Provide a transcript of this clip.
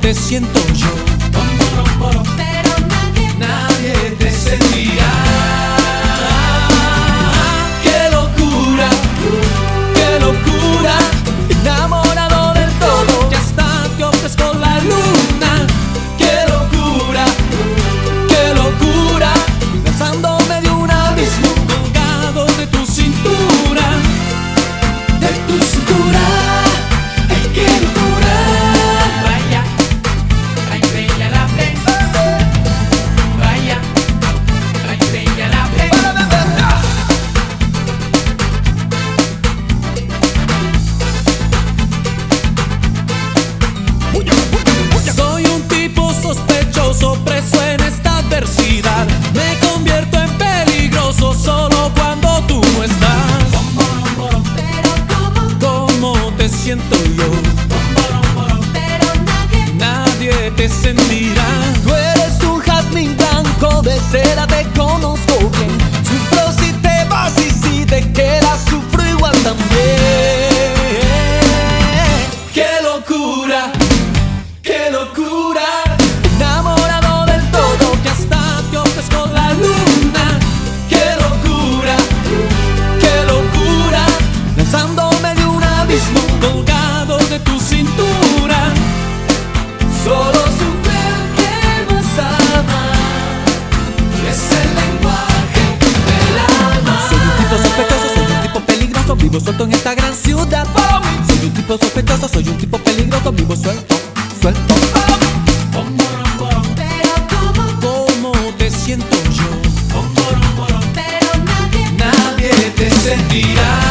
te siento yo. Pero Nadie te sentirá. ¡Qué locura! ¡Qué locura! Enamorado del todo, que hasta te ofrezco la luna. ¡Qué locura! ¡Qué locura! Lanzándome de un abismo, colgado de tu cintura. De tu cintura. ¡Ay, qué locura! vaya, ay bella la prensa. Vaya, ay bella la prensa. Soy un tipo sospechoso, preso en esta adversidad. Me convierto en peligroso solo cuando tú no estás. Pero ¿Cómo te siento yo? pero Nadie te sentirá. Tú eres un jazmín blanco de seda, te conozco bien. Sufro si te vas y si te quedas, sufro igual también. ¡Qué locura! ¡Qué locura! Enamorado del todo, que hasta te ofrezco la luna. ¡Qué locura! ¡Qué locura! Lanzándome de un abismo, colgado de tu cintura. Solo sufre el que más ama. Es el lenguaje del alma. Soy un tipo sospechoso, soy un tipo peligroso, vivo suelto en esta gran ciudad. Soy un tipo sospechoso, soy un tipo peligroso, vivo suelto. ¿Cómo te siento yo? pero Nadie te sentirá.